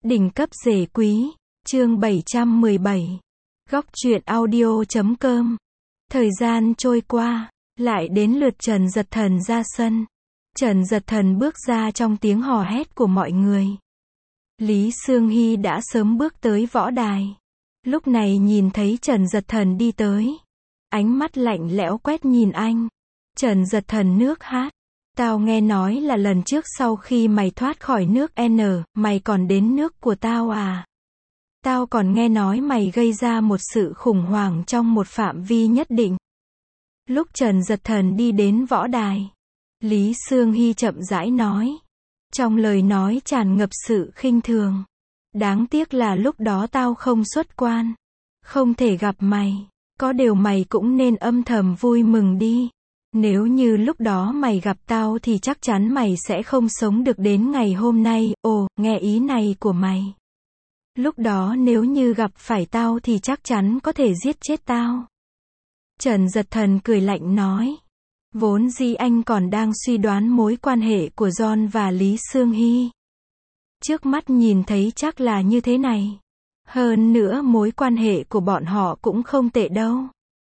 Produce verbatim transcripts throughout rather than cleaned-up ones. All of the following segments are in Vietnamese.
Đỉnh cấp rể quý, chương bảy trăm mười bảy. Góc truyện audio chấm com. Thời gian trôi qua, lại đến lượt Trần Giật Thần ra sân. Trần Giật Thần bước ra trong tiếng hò hét của mọi người. Lý Sương Hy đã sớm bước tới võ đài. Lúc này nhìn thấy Trần Giật Thần đi tới, ánh mắt lạnh lẽo quét nhìn anh. Trần Giật Thần nước hát. Tao nghe nói là lần trước sau khi mày thoát khỏi nước N, mày còn đến nước của tao à? Tao còn nghe nói mày gây ra một sự khủng hoảng trong một phạm vi nhất định. Lúc Trần Giật Thần đi đến võ đài, Lý Sương Hy chậm rãi nói. Trong lời nói tràn ngập sự khinh thường. Đáng tiếc là lúc đó tao không xuất quan, không thể gặp mày. Có điều mày cũng nên âm thầm vui mừng đi. Nếu như lúc đó mày gặp tao thì chắc chắn mày sẽ không sống được đến ngày hôm nay. Ồ, nghe ý này của mày. Lúc đó nếu như gặp phải tao thì chắc chắn có thể giết chết tao. Trần Giật Thần cười lạnh nói. Vốn dĩ anh còn đang suy đoán mối quan hệ của John và Lý Sương Hy. Trước mắt nhìn thấy chắc là như thế này. Hơn nữa mối quan hệ của bọn họ cũng không tệ đâu.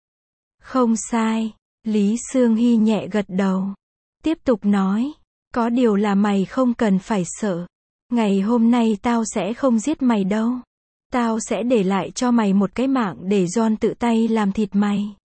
Không sai. Lý Sương Hy nhẹ gật đầu. Tiếp tục nói. Có điều là mày không cần phải sợ. Ngày hôm nay tao sẽ không giết mày đâu. Tao sẽ để lại cho mày một cái mạng để John tự tay làm thịt mày.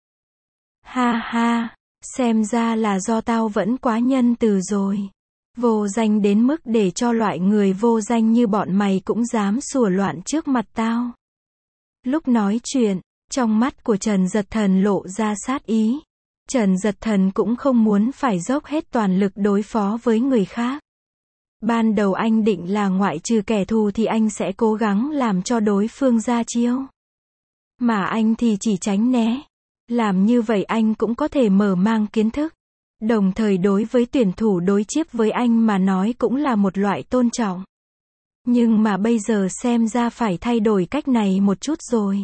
Ha ha. Xem ra là do tao vẫn quá nhân từ rồi. Vô danh đến mức để cho loại người vô danh như bọn mày cũng dám sủa loạn trước mặt tao. Lúc nói chuyện, trong mắt của Trần Giật Thần lộ ra sát ý. Trần Giật Thần cũng không muốn phải dốc hết toàn lực đối phó với người khác. Ban đầu anh định là ngoại trừ kẻ thù thì anh sẽ cố gắng làm cho đối phương ra chiêu. Mà anh thì chỉ tránh né. Làm như vậy anh cũng có thể mở mang kiến thức. Đồng thời đối với tuyển thủ đối chiếc với anh mà nói cũng là một loại tôn trọng. Nhưng mà bây giờ xem ra phải thay đổi cách này một chút rồi.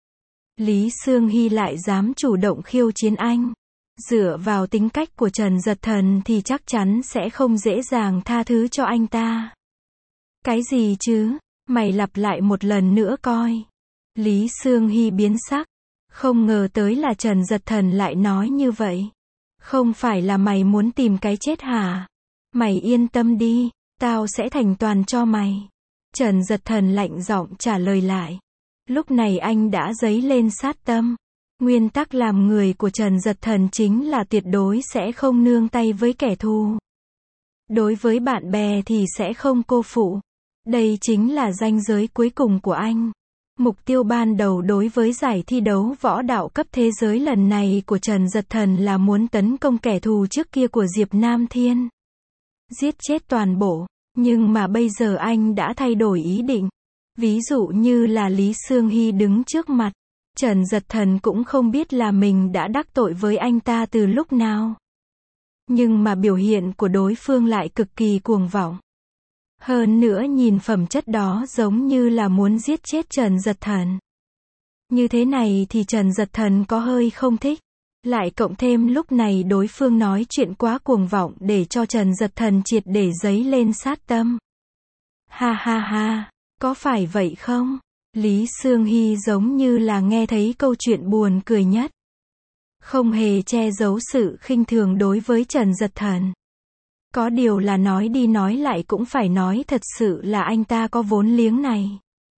Lý Sương Hy lại dám chủ động khiêu chiến anh. Dựa vào tính cách của Trần Giật Thần thì chắc chắn sẽ không dễ dàng tha thứ cho anh ta. Cái gì chứ? Mày lặp lại một lần nữa coi. Lý Sương Hy biến sắc. Không ngờ tới là Trần Giật Thần lại nói như vậy. Không phải là mày muốn tìm cái chết hả? Mày yên tâm đi, tao sẽ thành toàn cho mày. Trần Giật Thần lạnh giọng trả lời lại. Lúc này anh đã dấy lên sát tâm. Nguyên tắc làm người của Trần Giật Thần chính là tuyệt đối sẽ không nương tay với kẻ thù. Đối với bạn bè thì sẽ không cô phụ. Đây chính là ranh giới cuối cùng của anh. Mục tiêu ban đầu đối với giải thi đấu võ đạo cấp thế giới lần này của Trần Giật Thần là muốn tấn công kẻ thù trước kia của Diệp Nam Thiên. Giết chết toàn bộ. Nhưng mà bây giờ anh đã thay đổi ý định. Ví dụ như là Lý Sương Hy đứng trước mặt. Trần Giật Thần cũng không biết là mình đã đắc tội với anh ta từ lúc nào. Nhưng mà biểu hiện của đối phương lại cực kỳ cuồng vọng. Hơn nữa nhìn phẩm chất đó giống như là muốn giết chết Trần Giật Thần. Như thế này thì Trần Giật Thần có hơi không thích. Lại cộng thêm lúc này đối phương nói chuyện quá cuồng vọng để cho Trần Giật Thần triệt để dấy lên sát tâm. Ha ha ha, có phải vậy không? Lý Sương Hy giống như là nghe thấy câu chuyện buồn cười nhất. Không hề che giấu sự khinh thường đối với Trần Giật Thần. Có điều là nói đi nói lại cũng phải nói thật sự là anh ta có vốn liếng này.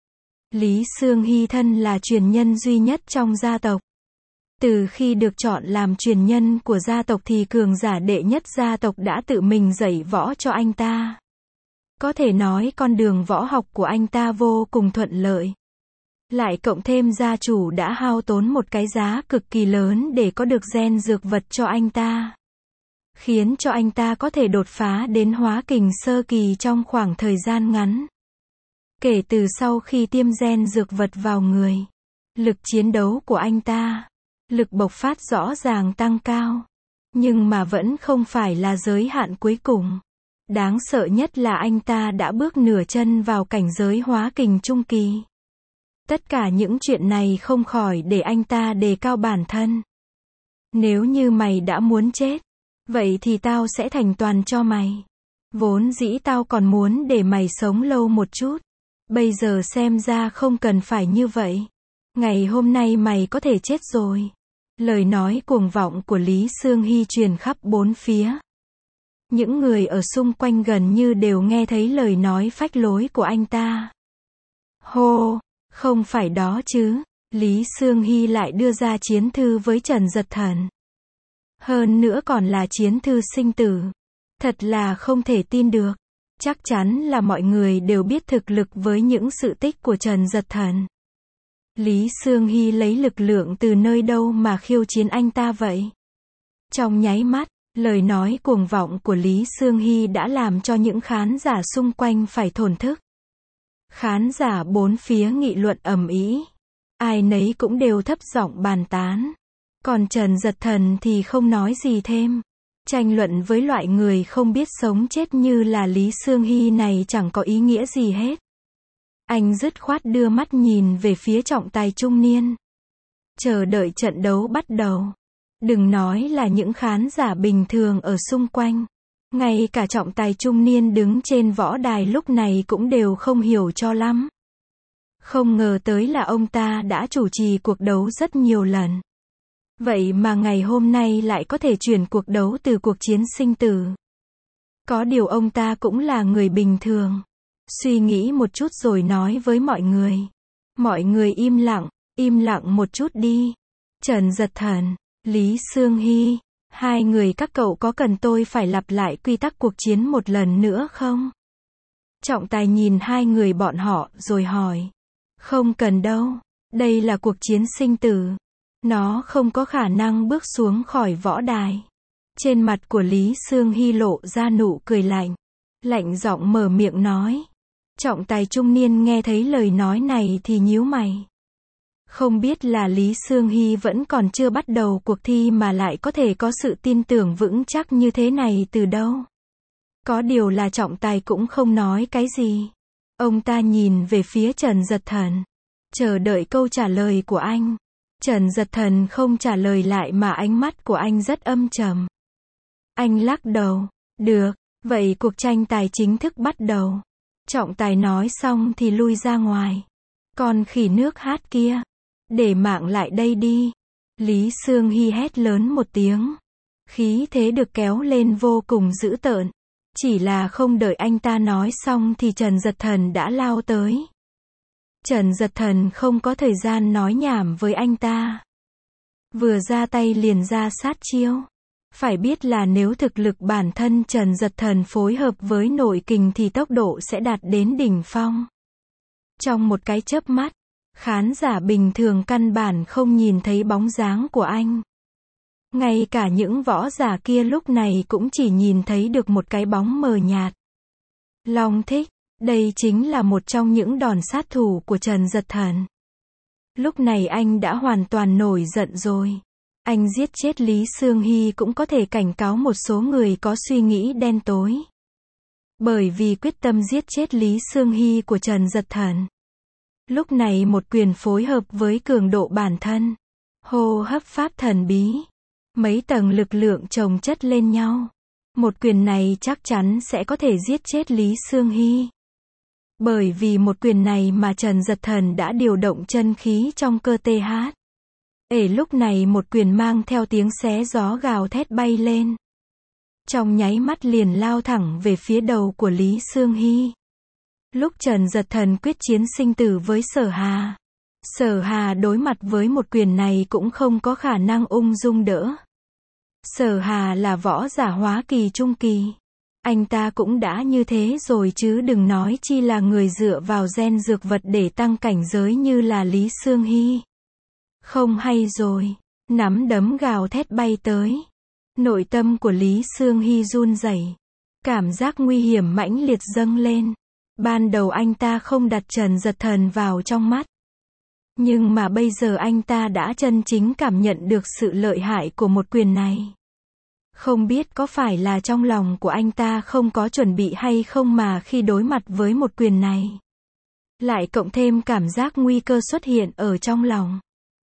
Lý Sương Hy thân là truyền nhân duy nhất trong gia tộc. Từ khi được chọn làm truyền nhân của gia tộc thì cường giả đệ nhất gia tộc đã tự mình dạy võ cho anh ta. Có thể nói con đường võ học của anh ta vô cùng thuận lợi. Lại cộng thêm gia chủ đã hao tốn một cái giá cực kỳ lớn để có được gen dược vật cho anh ta. Khiến cho anh ta có thể đột phá đến hóa kình sơ kỳ trong khoảng thời gian ngắn. Kể từ sau khi tiêm gen dược vật vào người, lực chiến đấu của anh ta, lực bộc phát rõ ràng tăng cao. Nhưng mà vẫn không phải là giới hạn cuối cùng. Đáng sợ nhất là anh ta đã bước nửa chân vào cảnh giới hóa kình trung kỳ. Tất cả những chuyện này không khỏi để anh ta đề cao bản thân. Nếu như mày đã muốn chết, vậy thì tao sẽ thành toàn cho mày. Vốn dĩ tao còn muốn để mày sống lâu một chút. Bây giờ xem ra không cần phải như vậy. Ngày hôm nay mày có thể chết rồi. Lời nói cuồng vọng của Lý Sương Hy truyền khắp bốn phía. Những người ở xung quanh gần như đều nghe thấy lời nói phách lối của anh ta. Hô, không phải đó chứ. Lý Sương Hy lại đưa ra chiến thư với Trần Giật Thần. Hơn nữa còn là chiến thư sinh tử. Thật là không thể tin được. Chắc chắn là mọi người đều biết thực lực với những sự tích của Trần Giật Thần. Lý Sương Hy lấy lực lượng từ nơi đâu mà khiêu chiến anh ta vậy? Trong nháy mắt, lời nói cuồng vọng của Lý Sương Hy đã làm cho những khán giả xung quanh phải thổn thức. Khán giả bốn phía nghị luận ầm ĩ. Ai nấy cũng đều thấp giọng bàn tán. Còn Trần Giật Thần thì không nói gì thêm. Tranh luận với loại người không biết sống chết như là Lý Sương Hy này chẳng có ý nghĩa gì hết. Anh dứt khoát đưa mắt nhìn về phía trọng tài trung niên. Chờ đợi trận đấu bắt đầu. Đừng nói là những khán giả bình thường ở xung quanh. Ngay cả trọng tài trung niên đứng trên võ đài lúc này cũng đều không hiểu cho lắm. Không ngờ tới là ông ta đã chủ trì cuộc đấu rất nhiều lần. Vậy mà ngày hôm nay lại có thể chuyển cuộc đấu từ cuộc chiến sinh tử. Có điều ông ta cũng là người bình thường. Suy nghĩ một chút rồi nói với mọi người. Mọi người im lặng, im lặng một chút đi. Trần Giật Thần, Lý Sương Hy, hai người các cậu có cần tôi phải lặp lại quy tắc cuộc chiến một lần nữa không? Trọng tài nhìn hai người bọn họ rồi hỏi. Không cần đâu, đây là cuộc chiến sinh tử. Nó không có khả năng bước xuống khỏi võ đài. Trên mặt của Lý Sương Hy lộ ra nụ cười lạnh. Lạnh giọng mở miệng nói. Trọng tài trung niên nghe thấy lời nói này thì nhíu mày. Không biết là Lý Sương Hy vẫn còn chưa bắt đầu cuộc thi mà lại có thể có sự tin tưởng vững chắc như thế này từ đâu. Có điều là trọng tài cũng không nói cái gì. Ông ta nhìn về phía Trần Giật Thần. Chờ đợi câu trả lời của anh. Trần Giật Thần không trả lời lại mà ánh mắt của anh rất âm trầm. Anh lắc đầu. Được, vậy cuộc tranh tài chính thức bắt đầu. Trọng tài nói xong thì lui ra ngoài. Con khỉ nước hát kia. Để mạng lại đây đi. Lý Sương Hy hét lớn một tiếng. Khí thế được kéo lên vô cùng dữ tợn. Chỉ là không đợi anh ta nói xong thì Trần Giật Thần đã lao tới. Trần Giật Thần không có thời gian nói nhảm với anh ta. Vừa ra tay liền ra sát chiêu. Phải biết là nếu thực lực bản thân Trần Giật Thần phối hợp với nội kình thì tốc độ sẽ đạt đến đỉnh phong. Trong một cái chớp mắt, khán giả bình thường căn bản không nhìn thấy bóng dáng của anh. Ngay cả những võ giả kia lúc này cũng chỉ nhìn thấy được một cái bóng mờ nhạt. Long Thích, đây chính là một trong những đòn sát thủ của Trần Giật Thần. Lúc này anh đã hoàn toàn nổi giận rồi. Anh giết chết Lý Sương Hy cũng có thể cảnh cáo một số người có suy nghĩ đen tối. Bởi vì quyết tâm giết chết Lý Sương Hy của Trần Giật Thần. Lúc này một quyền phối hợp với cường độ bản thân. Hô hấp pháp thần bí. Mấy tầng lực lượng chồng chất lên nhau. Một quyền này chắc chắn sẽ có thể giết chết Lý Sương Hy. Bởi vì một quyền này mà Trần Giật Thần đã điều động chân khí trong cơ thể hát. Ể lúc này một quyền mang theo tiếng xé gió gào thét bay lên. Trong nháy mắt liền lao thẳng về phía đầu của Lý Sương Hy. Lúc Trần Giật Thần quyết chiến sinh tử với Sở Hà. Sở Hà đối mặt với một quyền này cũng không có khả năng ung dung đỡ. Sở Hà là võ giả hóa kỳ trung kỳ. Anh ta cũng đã như thế rồi chứ đừng nói chi là người dựa vào gen dược vật để tăng cảnh giới như là Lý Sương Hy. Không hay rồi. Nắm đấm gào thét bay tới. Nội tâm của Lý Sương Hy run rẩy. Cảm giác nguy hiểm mãnh liệt dâng lên. Ban đầu anh ta không đặt Trần Giật Thần vào trong mắt. Nhưng mà bây giờ anh ta đã chân chính cảm nhận được sự lợi hại của một quyền này. Không biết có phải là trong lòng của anh ta không có chuẩn bị hay không mà khi đối mặt với một quyền này. Lại cộng thêm cảm giác nguy cơ xuất hiện ở trong lòng.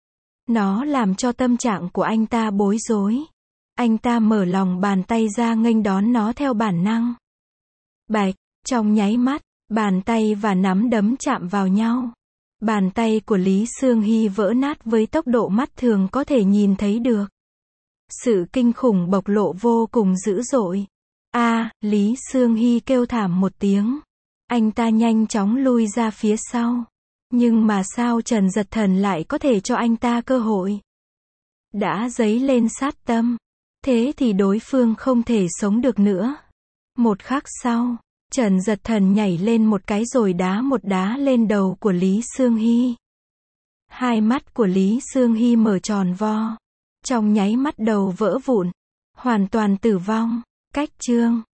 Nó làm cho tâm trạng của anh ta bối rối. Anh ta mở lòng bàn tay ra nghênh đón nó theo bản năng. Bạch, trong nháy mắt, Bàn tay và nắm đấm chạm vào nhau. Bàn tay của Lý Sương Hy vỡ nát với tốc độ mắt thường có thể nhìn thấy được. Sự kinh khủng bộc lộ vô cùng dữ dội. A, Lý Sương Hy kêu thảm một tiếng. Anh ta nhanh chóng lui ra phía sau. Nhưng mà sao Trần Giật Thần lại có thể cho anh ta cơ hội? Đã dấy lên sát tâm. Thế thì đối phương không thể sống được nữa. Một khắc sau, Trần Giật Thần nhảy lên một cái rồi đá một đá lên đầu của Lý Sương Hy. Hai mắt của Lý Sương Hy mở tròn vo. Trong nháy mắt đầu vỡ vụn. Hoàn toàn tử vong. Cách chương